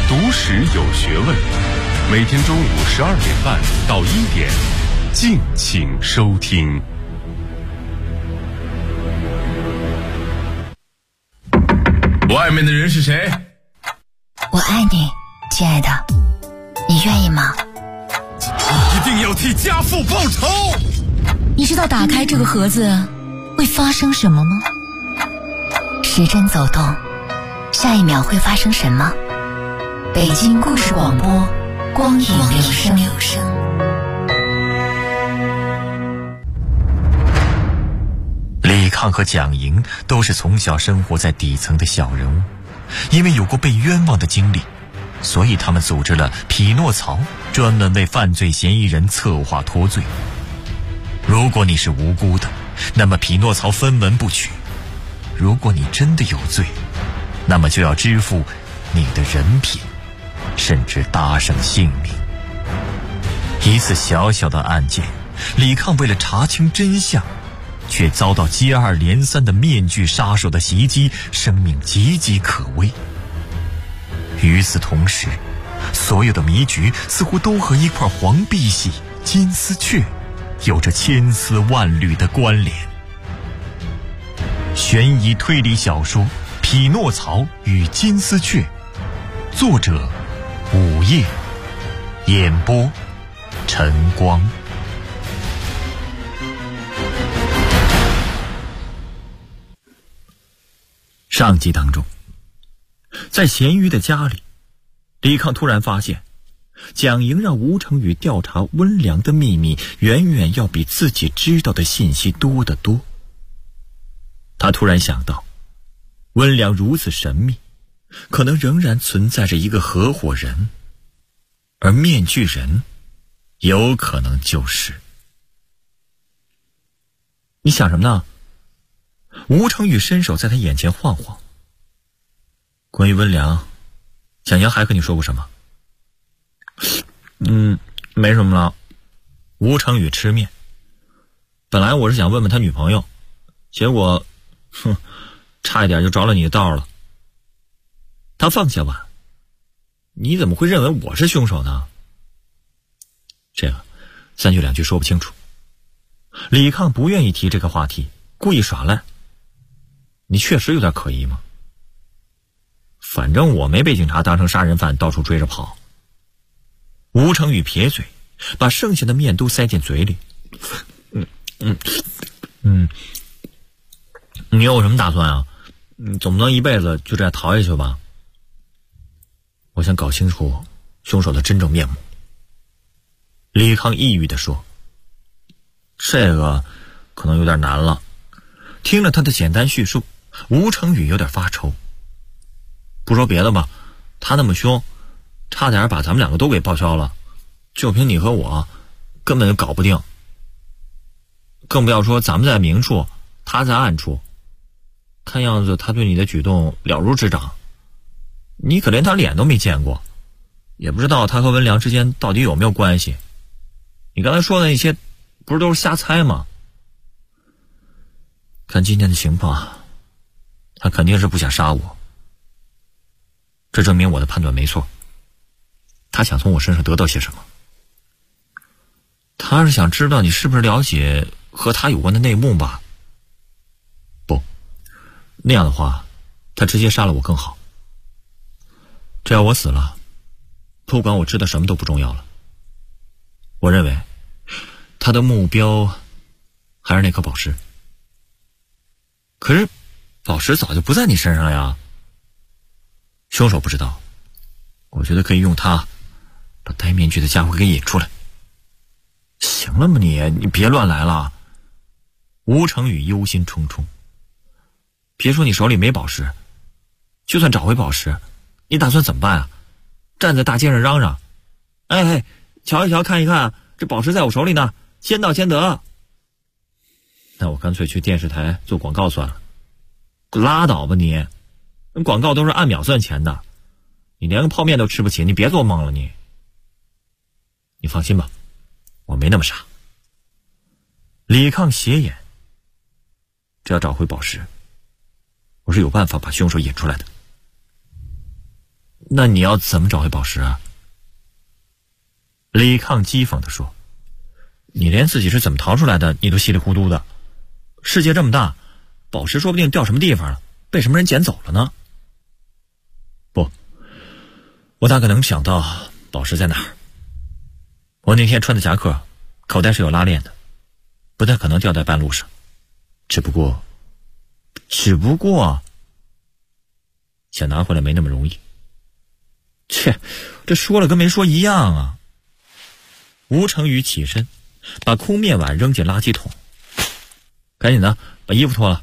读史有学问，每天中午12点半到1点，敬请收听。外面的人是谁？ 我爱你，亲爱的，你愿意吗？ 一定要替家父报仇！ 你知道打开这个盒子会发生什么吗？时针走动，下一秒会发生什么？北京故事广播，光影留声。 李抗和蒋莹都是从小生活在底层的小人物，因为有过被冤枉的经历，所以他们组织了匹诺曹，专门为犯罪嫌疑人策划脱罪。如果你是无辜的，那么匹诺曹分文不取；如果你真的有罪，那么就要支付你的人品，甚至搭上性命。一次小小的案件，李抗为了查清真相，却遭到接二连三的面具杀手的袭击，生命岌岌可危。与此同时，所有的谜局似乎都和一块黄碧玺、金丝雀有着千丝万缕的关联。悬疑推理小说《匹诺曹与金丝雀》，作者午夜，演播晨光。上集当中，在咸鱼的家里，李抗突然发现蒋莹让吴成宇调查温良的秘密远远要比自己知道的信息多得多。他突然想到，温良如此神秘，可能仍然存在着一个合伙人，而面具人有可能就是。你想什么呢？吴成宇伸手在他眼前晃晃。关于温良，蒋莹还和你说过什么？没什么了。吴成宇吃面。本来我是想问问他女朋友，结果差一点就着了你的道了。他放下碗。你怎么会认为我是凶手呢？这个三句两句说不清楚。李抗不愿意提这个话题，故意耍赖。你确实有点可疑吗？反正我没被警察当成杀人犯到处追着跑。吴成宇撇嘴，把剩下的面都塞进嘴里。你有什么打算啊？总不能一辈子就这样逃下去吧？我想搞清楚凶手的真正面目。李抗抑郁地说。这个可能有点难了。听了他的简单叙述，吴成宇有点发愁。不说别的吧，他那么凶，差点把咱们两个都给报销了，就凭你和我根本就搞不定。更不要说咱们在明处，他在暗处。看样子他对你的举动了如指掌，你可连他脸都没见过，也不知道他和温良之间到底有没有关系。你刚才说的那些不是都是瞎猜吗？看今天的情况，他肯定是不想杀我。这证明我的判断没错。他想从我身上得到些什么？他是想知道你是不是了解和他有关的内幕吧？不，那样的话，他直接杀了我更好。只要我死了，不管我知道什么都不重要了。我认为他的目标还是那颗宝石。可是宝石早就不在你身上了呀。凶手不知道，我觉得可以用它把戴面具的家伙给引出来。行了吗你别乱来了。吴成宇忧心忡忡。别说你手里没宝石，就算找回宝石，你打算怎么办啊？站在大街上嚷嚷，哎，瞧一瞧看一看，这宝石在我手里呢，先到先得。那我干脆去电视台做广告算了。拉倒吧你，广告都是按秒算钱的，你连个泡面都吃不起，你别做梦了你。你放心吧，我没那么傻。李抗斜眼，只要找回宝石，我是有办法把凶手引出来的。 那你要怎么找回宝石啊？李抗讥讽地说，你连自己是怎么逃出来的你都稀里糊涂的，世界这么大，宝石说不定掉什么地方了，被什么人捡走了呢？不，我大概能想到宝石在哪儿。我那天穿的夹克口袋是有拉链的，不太可能掉在半路上。只不过想拿回来没那么容易。切，这说了跟没说一样啊。吴成宇起身，把空面碗扔进垃圾桶，赶紧的把衣服脱了。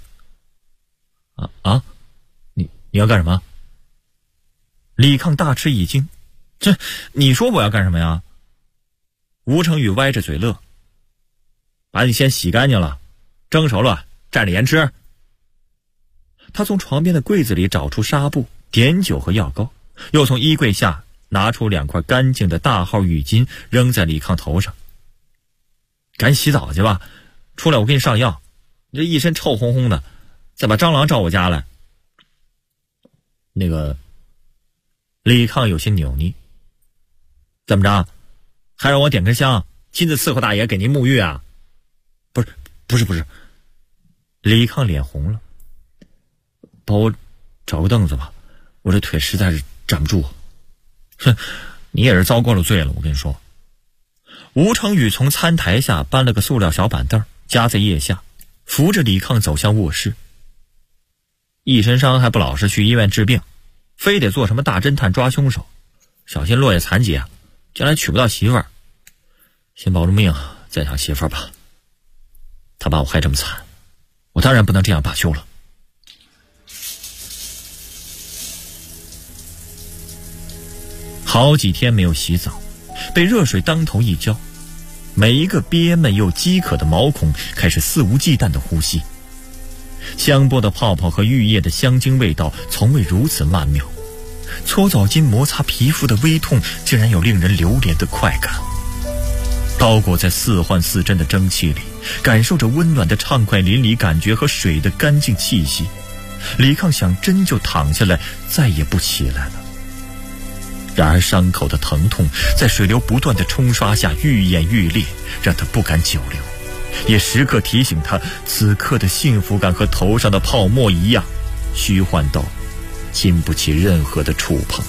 你要干什么？李抗大吃一惊，这你说我要干什么呀？吴成宇歪着嘴乐，把你先洗干净了，蒸熟了蘸着盐吃。他从床边的柜子里找出纱布、碘酒和药膏，又从衣柜下拿出2块干净的大号浴巾，扔在李抗头上。赶紧洗澡去吧，出来我给你上药，你这一身臭烘烘的，再把蟑螂招我家来。那个李抗有些扭捏，怎么着，还让我点根香，亲自伺候大爷给您沐浴啊？不是。李抗脸红了，帮我找个凳子吧，我这腿实在是站不住。哼，你也是遭过了罪了，我跟你说。吴成宇从餐台下搬了个塑料小板凳，夹在腋下，扶着李抗走向卧室。一身伤还不老实去医院治病，非得做什么大侦探抓凶手，小心落叶残疾啊，将来娶不到媳妇儿。先保住命，再想媳妇儿吧。他把我害这么惨，我当然不能这样罢休了。好几天没有洗澡，被热水当头一浇，每一个憋闷又饥渴的毛孔开始肆无忌惮的呼吸。香波的泡泡和浴液的香精味道从未如此曼妙，搓澡巾摩擦皮肤的微痛竟然有令人流连的快感。包裹在似幻似真的蒸汽里，感受着温暖的畅快淋漓感觉和水的干净气息，李抗想真就躺下来再也不起来了。然而伤口的疼痛在水流不断的冲刷下愈演愈烈，让他不敢久留，也时刻提醒他此刻的幸福感和头上的泡沫一样虚幻到经不起任何的触碰。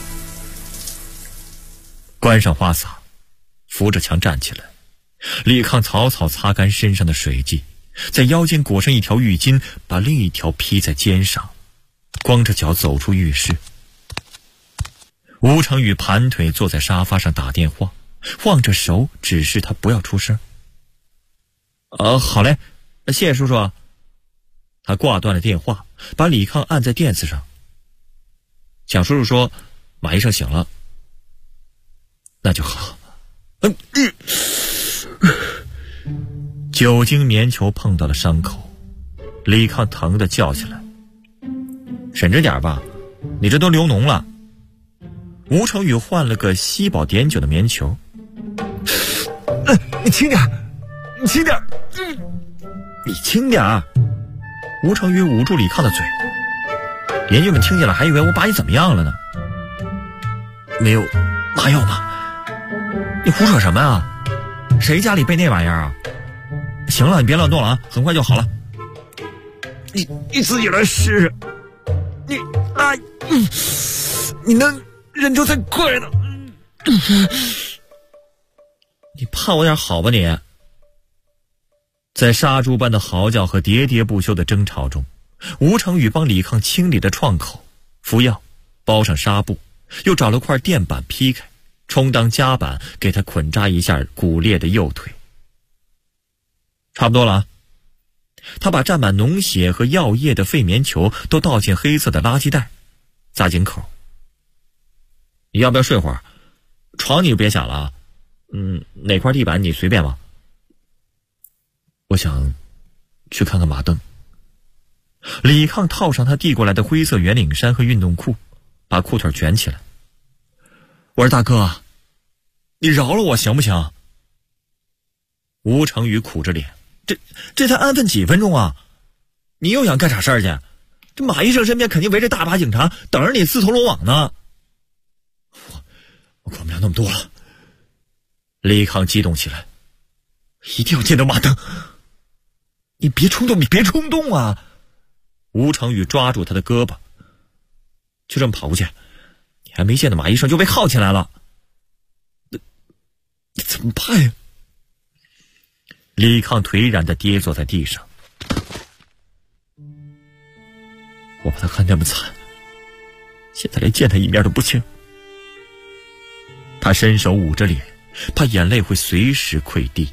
关上花洒，扶着墙站起来，李抗草草擦干身上的水迹，在腰间裹上一条浴巾，把另一条披在肩上，光着脚走出浴室。吴成宇盘腿坐在沙发上打电话，晃着手指示他不要出声。好嘞，谢谢叔叔。他挂断了电话，把李抗按在垫子上。蒋叔叔说马医生醒了。那就好。酒精棉球碰到了伤口，李抗疼得叫起来。省着点吧，你这都流脓了。吴成宇换了个吸饱碘酒的棉球。你轻点，你轻点，你轻点。吴成宇捂住李抗的嘴，邻居们听见了还以为我把你怎么样了呢。没有麻药吗？你胡扯什么啊？谁家里备那玩意儿啊？行了，你别乱动了啊，很快就好了。你自己来试试。你能忍住才快呢。你怕我点好吧你？在杀猪般的嚎叫和喋喋不休的争吵中，吴成宇帮李抗清理了创口，敷药，包上纱布，又找了块垫板劈开，充当夹板，给他捆扎一下骨裂的右腿。差不多了啊。他把沾满脓血和药液的肺棉球都倒进黑色的垃圾袋，扎紧口。你要不要睡会儿？床你就别想了啊。哪块地板你随便吧。我想去看看马登。李抗套上他递过来的灰色圆领衫和运动裤，把裤腿卷起来。我说大哥，你饶了我行不行？吴成宇苦着脸，这才安分几分钟啊，你又想干啥事儿去？这马医生身边肯定围着大把警察，等着你自投罗网呢。 管不了那么多了。李康激动起来，一定要见到马登。你别冲动，你别冲动啊！吴成宇抓住他的胳膊，就这么跑过去，你还没见到马医生就被铐起来了，那怎么办呀？李康颓然地跌坐在地上，我把他看那么惨，现在连见他一面都不行。他伸手捂着脸，怕眼泪会随时溃堤。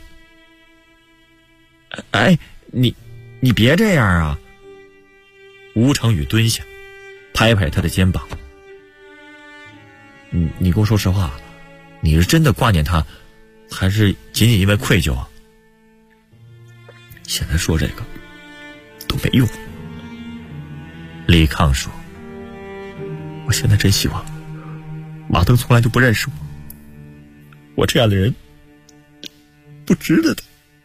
哎，你别这样啊！吴成宇蹲下，拍拍他的肩膀。你跟我说实话，你是真的挂念他，还是仅仅因为愧疚啊？现在说这个都没用。李康说，我现在真希望马登从来就不认识我这样的人不值得的。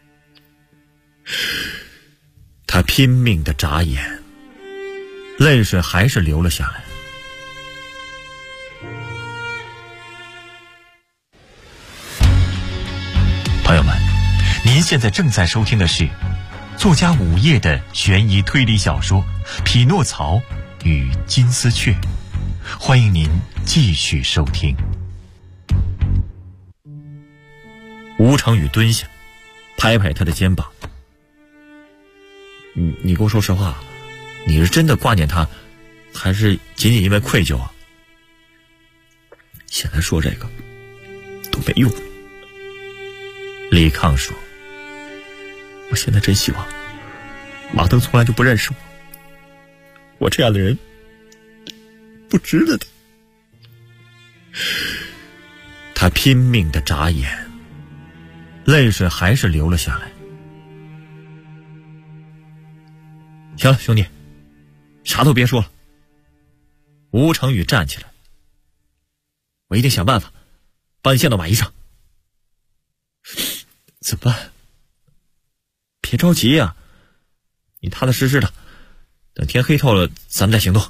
他拼命地眨眼，泪水还是流了下来。朋友们，您现在正在收听的是作家午夜的悬疑推理小说《匹诺曹与金丝雀》，欢迎您继续收听。吴成宇蹲下，拍拍他的肩膀。你跟我说实话，你是真的挂念他，还是仅仅因为愧疚啊？现在说这个都没用。李康说，我现在真希望马登从来就不认识我这样的人不值得的。他拼命地眨眼，泪水还是流了下来。行了，兄弟，啥都别说了。吴成宇站起来，我一定想办法帮你见到马医生。怎么办？别着急呀，你踏踏实实的，等天黑透了咱们再行动。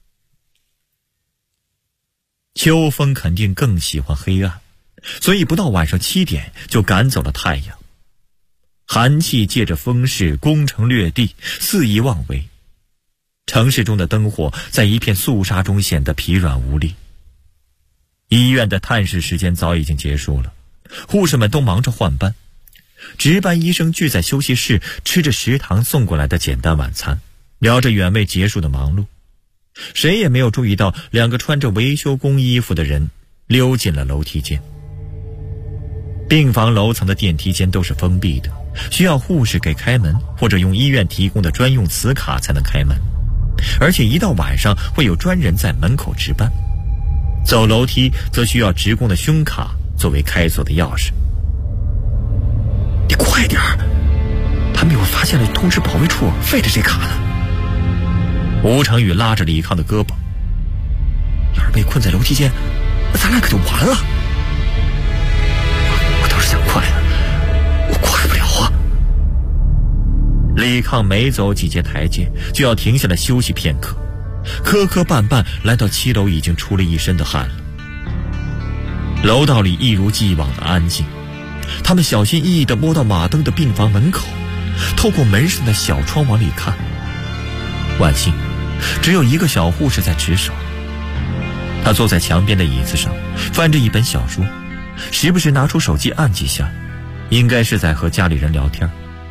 秋风肯定更喜欢黑暗，所以不到晚上7点就赶走了太阳。寒气借着风势攻城略地，肆意妄为。城市中的灯火在一片肃杀中显得疲软无力。医院的探视时间早已经结束了，护士们都忙着换班，值班医生聚在休息室，吃着食堂送过来的简单晚餐，聊着远未结束的忙碌。谁也没有注意到2个穿着维修工衣服的人溜进了楼梯间。病房楼层的电梯间都是封闭的，需要护士给开门，或者用医院提供的专用磁卡才能开门，而且一到晚上会有专人在门口值班。走楼梯则需要职工的胸卡作为开锁的钥匙。你快点儿，他们一会儿发现了通知保卫处废了这卡呢。吴成宇拉着李康的胳膊，要是被困在楼梯间，那咱俩可就完了。我倒是想快了，我快不了啊。李康每走几节台阶就要停下来休息片刻，磕磕绊绊来到7楼，已经出了一身的汗了。楼道里一如既往的安静，他们小心翼翼地摸到马登的病房门口，透过门上的小窗往里看。万幸，只有一个小护士在值守。他坐在墙边的椅子上，翻着一本小说，时不时拿出手机按几下，应该是在和家里人聊天。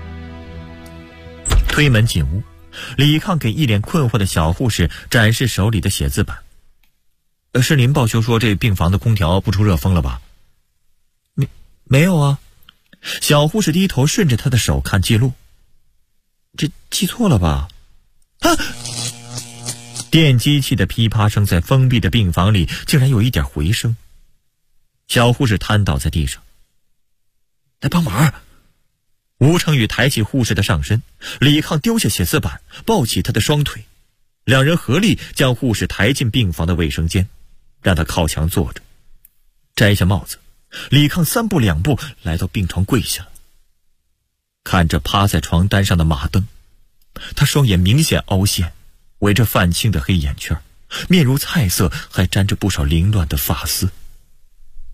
推门进屋，李抗给一脸困惑的小护士展示手里的写字板。是您报修说这病房的空调不出热风了吧？没有啊。小护士低头顺着他的手看记录。这记错了吧？啊！电机器的噼啪声在封闭的病房里竟然有一点回声。小护士瘫倒在地上。来帮忙！吴成宇抬起护士的上身，李抗丢下写字板，抱起他的双腿，两人合力将护士抬进病房的卫生间，让他靠墙坐着，摘下帽子。李抗3步2步来到病床跪下，看着趴在床单上的马登，他双眼明显凹陷，围着泛青的黑眼圈，面如菜色，还沾着不少凌乱的发丝。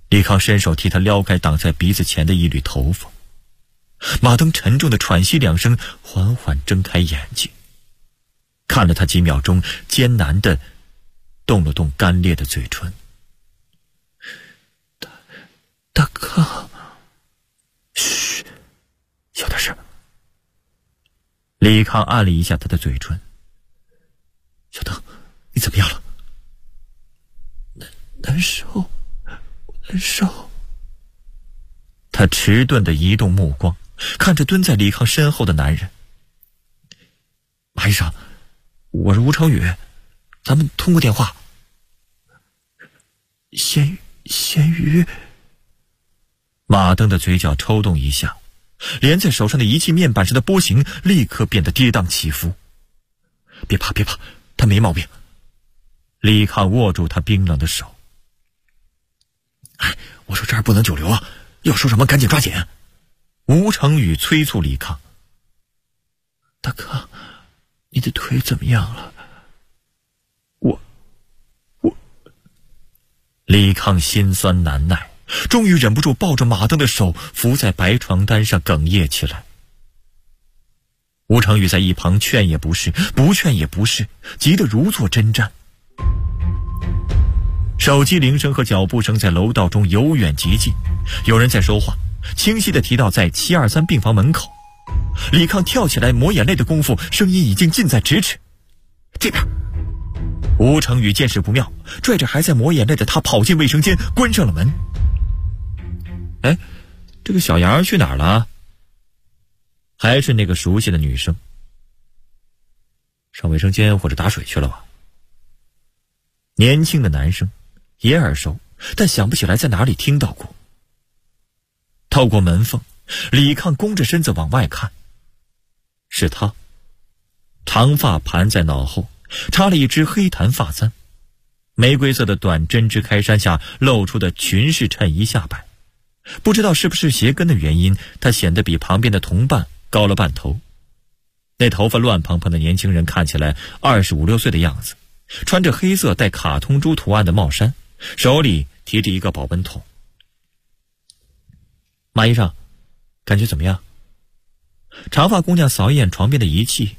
李康伸手替他撩开挡在鼻子前的一缕头发。马登沉重的喘息2声，缓缓睁开眼睛，看了他几秒钟，艰难地动了动干裂的嘴唇。大康，嘘，小点声。李康按了一下他的嘴唇。小邓，你怎么样了？难受。他迟钝地移动目光，看着蹲在李康身后的男人。马医生，我是吴成宇，咱们通过电话。咸鱼。马登的嘴角抽动一下，连在手上的仪器面板上的波形立刻变得跌宕起伏。别怕，他没毛病。李康握住他冰冷的手。我说这儿不能久留啊，要说什么赶紧抓紧。吴成宇催促李康。大康，你的腿怎么样了？我。李康心酸难耐，终于忍不住抱着马登的手伏在白床单上哽咽起来。吴成宇在一旁劝也不是，不劝也不是，急得如坐针毡。手机铃声和脚步声在楼道中由远及近，有人在说话，清晰地提到在723病房门口。李康跳起来抹眼泪的功夫，声音已经近在咫尺。这边。吴成宇见势不妙，拽着还在抹眼泪的他跑进卫生间，关上了门。这个小杨去哪儿了？还是那个熟悉的女生。上卫生间或者打水去了吧。年轻的男生也耳熟，但想不起来在哪里听到过。透过门缝，李康弓着身子往外看，是他，长发盘在脑后，插了一只黑檀发簪，玫瑰色的短针织开衫下露出的裙式衬衣下摆，不知道是不是鞋跟的原因，他显得比旁边的同伴高了半头。那头发乱蓬蓬的年轻人看起来25、26岁的样子，穿着黑色带卡通猪图案的帽衫，手里提着一个保温桶。马医生，感觉怎么样？长发姑娘扫一眼床边的仪器。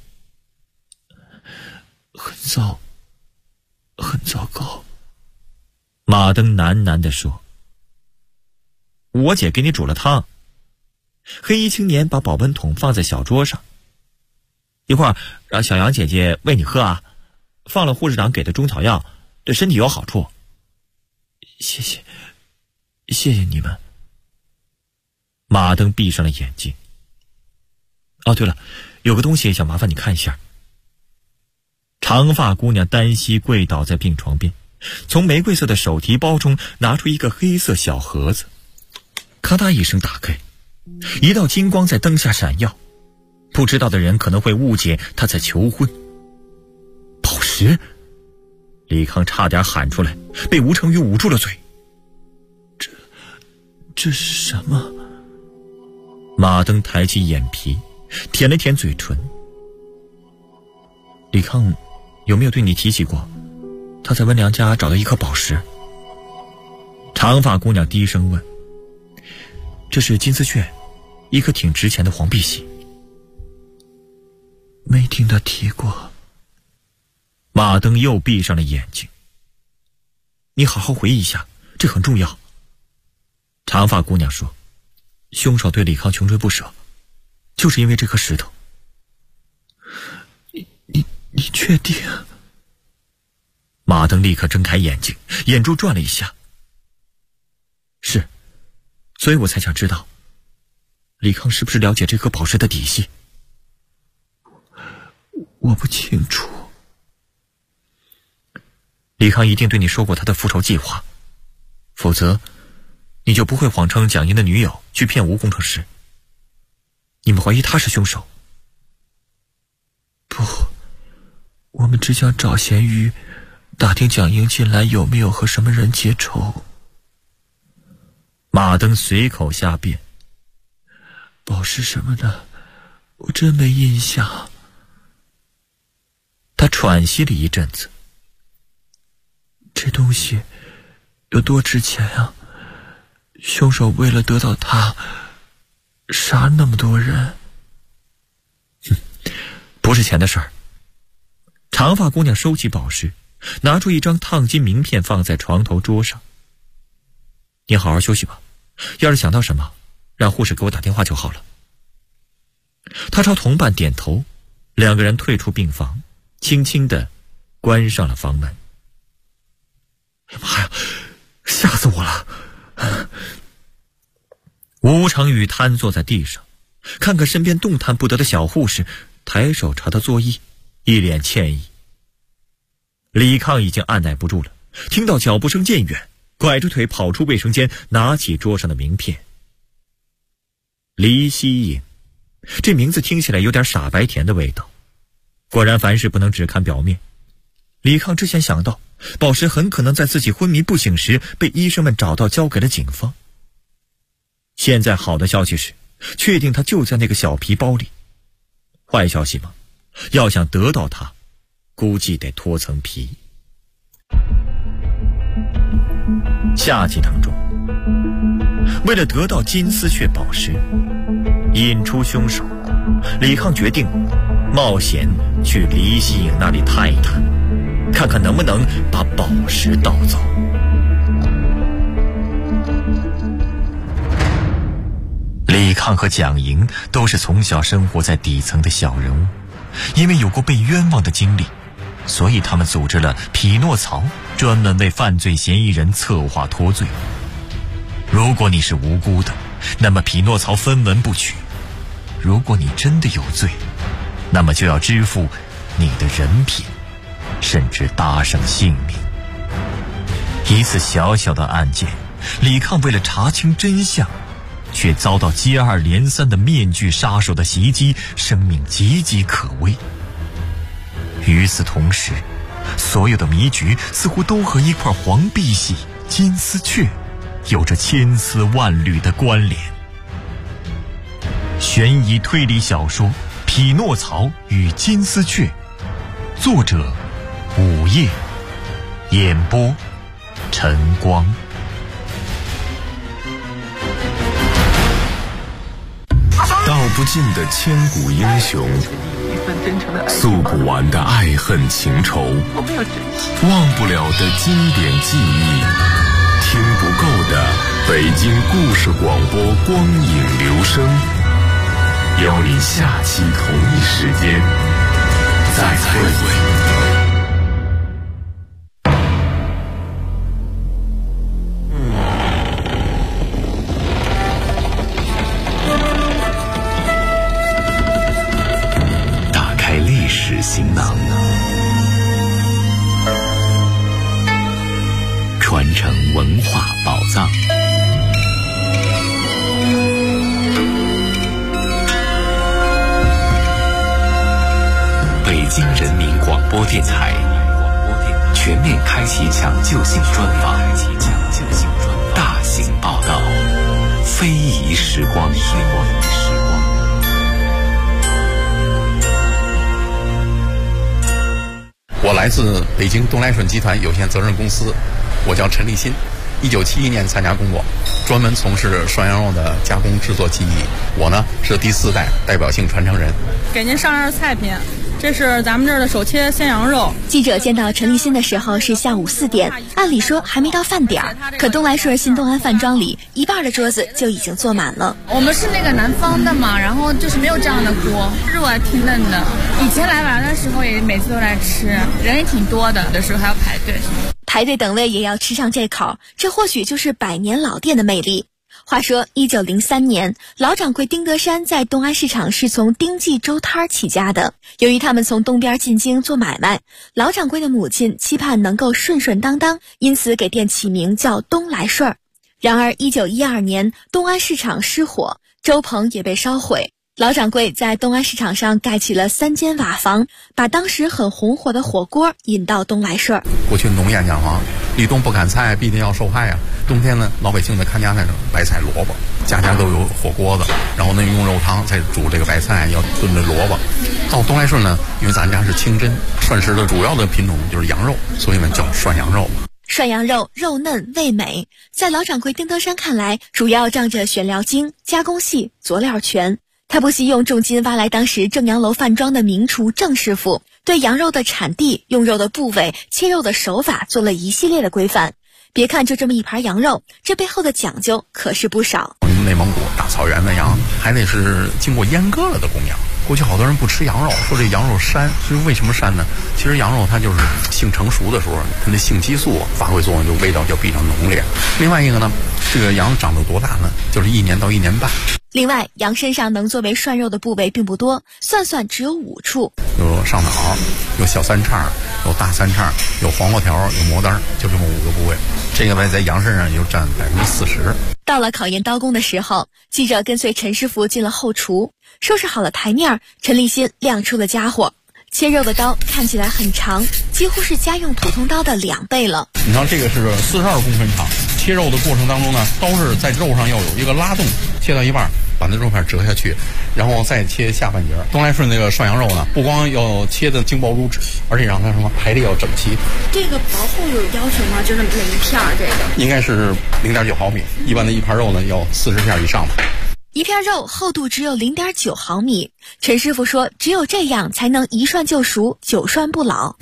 很糟糕。马登喃喃地说。我姐给你煮了汤。黑衣青年把保温桶放在小桌上。一会儿让小杨姐姐喂你喝啊，放了护士长给的中草药，对身体有好处。谢谢你们。马登闭上了眼睛。哦，对了，有个东西想麻烦你看一下。长发姑娘单膝跪倒在病床边，从玫瑰色的手提包中拿出一个黑色小盒子，咔嗒一声打开，一道金光在灯下闪耀。不知道的人可能会误解他在求婚。宝石！李康差点喊出来，被吴成宇捂住了嘴。这是什么？马登抬起眼皮，舔了舔嘴唇。李康有没有对你提起过，他在温良家找到一颗宝石？长发姑娘低声问。这是金丝雀，一颗挺值钱的黄碧玺。没听他提过。马登又闭上了眼睛。你好好回忆一下，这很重要。长发姑娘说，凶手对李康穷追不舍，就是因为这颗石头。你确定？马登立刻睁开眼睛，眼珠转了一下。是，所以我才想知道，李康是不是了解这颗宝石的底细？我不清楚。李康一定对你说过他的复仇计划，否则你就不会谎称蒋英的女友去骗吴工程师。你们怀疑他是凶手？不，我们只想找咸鱼，打听蒋英近来有没有和什么人结仇。马登随口瞎辩。宝石什么的，我真没印象。他喘息了一阵子。这东西有多值钱啊？ 凶手为了得到他，杀那么多人。不是钱的事儿。长发姑娘收起宝石，拿出一张烫金名片放在床头桌上。你好好休息吧，要是想到什么，让护士给我打电话就好了。他朝同伴点头，两个人退出病房，轻轻地关上了房门。哎呀妈呀，吓死我了！吴成宇瘫坐在地上，看看身边动弹不得的小护士，抬手朝他作揖，一脸歉意。李抗已经按耐不住了，听到脚步声渐远，拐着腿跑出卫生间，拿起桌上的名片。黎希颖，这名字听起来有点傻白甜的味道。果然凡事不能只看表面。李抗之前想到宝石很可能在自己昏迷不醒时被医生们找到，交给了警方。现在好的消息是，确定他就在那个小皮包里。坏消息嘛，要想得到它，估计得脱层皮。下集当中，为了得到金丝雀宝石，引出凶手，李抗决定冒险去黎希颖那里探一探，看看能不能把宝石盗走。李抗和蒋莹都是从小生活在底层的小人物，因为有过被冤枉的经历，所以他们组织了匹诺曹，专门为犯罪嫌疑人策划脱罪。如果你是无辜的，那么匹诺曹分文不取；如果你真的有罪，那么就要支付你的人品，甚至搭上性命。一次小小的案件，李抗为了查清真相，却遭到接二连三的面具杀手的袭击，生命岌岌可危。与此同时，所有的迷局似乎都和一块黄碧玺金丝雀有着千丝万缕的关联。悬疑推理小说《匹诺曹与金丝雀》，作者午夜，演播晨光。 道不尽的千古英雄，诉不完的爱恨情仇，忘不了的经典记忆，听不够的北京故事广播光影留声，邀你下期同一时间再会。行囊，传承文化宝藏。北京人民广播电台全面开启抢救性专访，大型报道，非遗时光。 我来自北京东来顺集团有限责任公司，我叫陈立新，1971年参加工作，专门从事涮羊肉的加工制作技艺。我呢是第4代代表性传承人。 给您上样菜品，这是咱们这儿的手切鲜羊肉。 记者见到陈立新的时候是下午4点，按理说还没到饭点儿，可东来顺新东安饭庄里一半的桌子就已经坐满了。 我们是那个南方的嘛，然后就是没有这样的锅，肉还挺嫩的。以前来玩的时候也每次都来吃，人也挺多的，有的时候还要排队。 排队等位也要吃上这口，这或许就是百年老店的魅力。话说1903年，老掌柜丁德山在东安市场是从丁记粥摊起家的。由于他们从东边进京做买卖，老掌柜的母亲期盼能够顺顺当当，因此给店起名叫东来顺。然而1912年，东安市场失火，粥棚也被烧毁。老掌柜在东安市场上盖起了3间瓦房，把当时很红火的火锅引到东来顺。 过去农谚讲立冬不砍菜，必定要受害啊。冬天呢，老百姓的看家菜白菜萝卜，家家都有火锅子，然后呢用肉汤再煮这个白菜，要炖这萝卜。到东来顺呢，因为咱家是清真，涮食的主要的品种就是羊肉，所以呢叫涮羊肉。 涮羊肉肉嫩味美，在老掌柜丁德山看来，主要仗着选料精、加工细、佐料全。他不惜用重金挖来当时正阳楼饭庄的名厨郑师傅，对羊肉的产地、用肉的部位、切肉的手法做了一系列的规范。别看就这么一盘羊肉，这背后的讲究可是不少。 内蒙古大草原的羊还得是经过阉割了的公羊。过去好多人不吃羊肉，说这羊肉膻，是为什么膻呢？其实羊肉它就是性成熟的时候，它的性激素发挥作用，就味道就比较浓烈。另外一个呢，这个羊长到多大呢？就是1年到1年半。 另外，羊身上能作为涮肉的部位并不多，算只有5处。 有上脑，有小三叉，有大三叉，有黄瓜条，有磨单，就这么5个部位。这个在羊身上就占40%。 到了考验刀工的时候，记者跟随陈师傅进了后厨，收拾好了台面，陈立新亮出了家伙。切肉的刀看起来很长，几乎是家用普通刀的2倍了。 你看这个是42公分长，切肉的过程当中呢，刀是在肉上要有一个拉动，切到一半把那肉片折下去，然后再切下半截。东来顺那个涮羊肉呢，不光要切的精薄如纸，而且让它什么排列要整齐。 这个薄厚有要求吗？就是每一片这个应该是0.9毫米，一般的一盘肉呢要40片以上吧。 一片肉厚度只有0.9毫米，陈师傅说只有这样才能一涮就熟，久涮不老。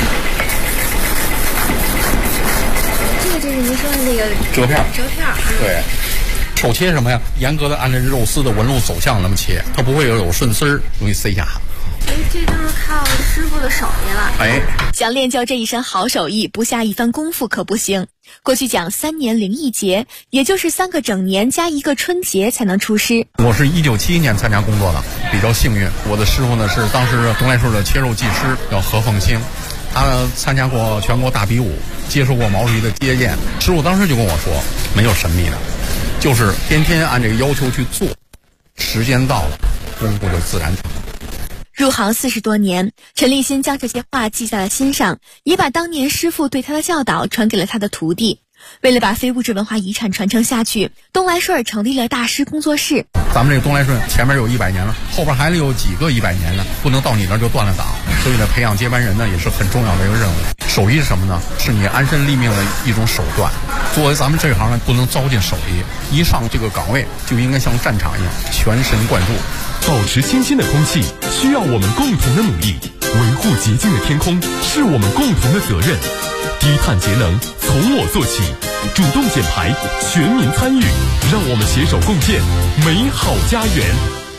这个就是您说的那个折片。 对， 手切什么呀？严格的按照肉丝的纹路走向那么切，它不会有顺丝儿，容易塞下。 这都是靠师傅的手艺了。想练就这一身好手艺，不下一番功夫可不行。过去讲3年零1节，也就是3个整年加1个春节才能出师。 我是1971年参加工作的，比较幸运。我的师傅呢是当时东来顺的切肉技师，叫何凤清，他参加过全国大比武，接受过毛主席的接见。师傅当时就跟我说，没有神秘的，就是天天按这个要求去做，时间到了，功夫就自然成。 入行40多年，陈立新将这些话记在了心上，也把当年师傅对他的教导传给了他的徒弟。为了把非物质文化遗产传承下去，东来顺成立了大师工作室。 咱们这个东来顺前面有100年了，后边还有几个100年呢，不能到你那儿就断了档。所以呢，培养接班人呢也是很重要的一个任务。手艺是什么呢？是你安身立命的一种手段。作为咱们这行呢，不能糟践手艺，一上这个岗位就应该像战场一样全神贯注。 保持清新的空气需要我们共同的努力，维护洁净的天空是我们共同的责任。低碳节能从我做起，主动减排，全民参与，让我们携手共建美好家园。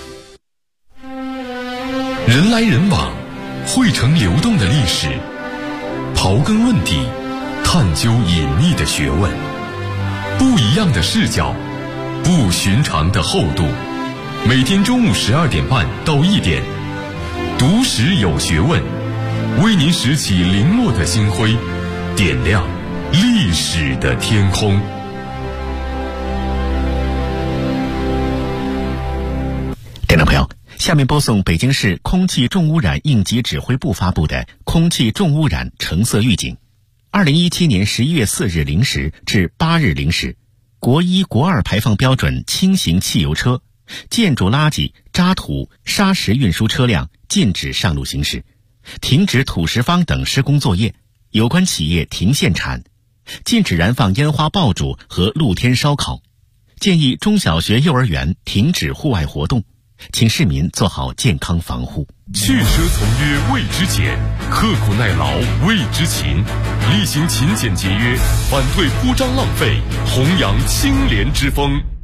人来人往，汇成流动的历史。刨根问底，探究隐秘的学问，不一样的视角，不寻常的厚度。每天中午12点半到1点，读史有学问，为您拾起零落的星辉，点亮历史的天空。 听众朋友，下面播送北京市空气重污染应急指挥部发布的空气重污染橙色预警。2017年11月4日0时至8日0时，国1、国2排放标准轻型汽油车、建筑垃圾、渣土、砂石运输车辆禁止上路行驶，停止土石方等施工作业，有关企业停限产，禁止燃放烟花爆竹和露天烧烤，建议中小学幼儿园停止户外活动，请市民做好健康防护。 汽车从约为之俭，刻苦耐劳为之勤，厉行勤俭节约，反对铺张浪费，弘扬清廉之风。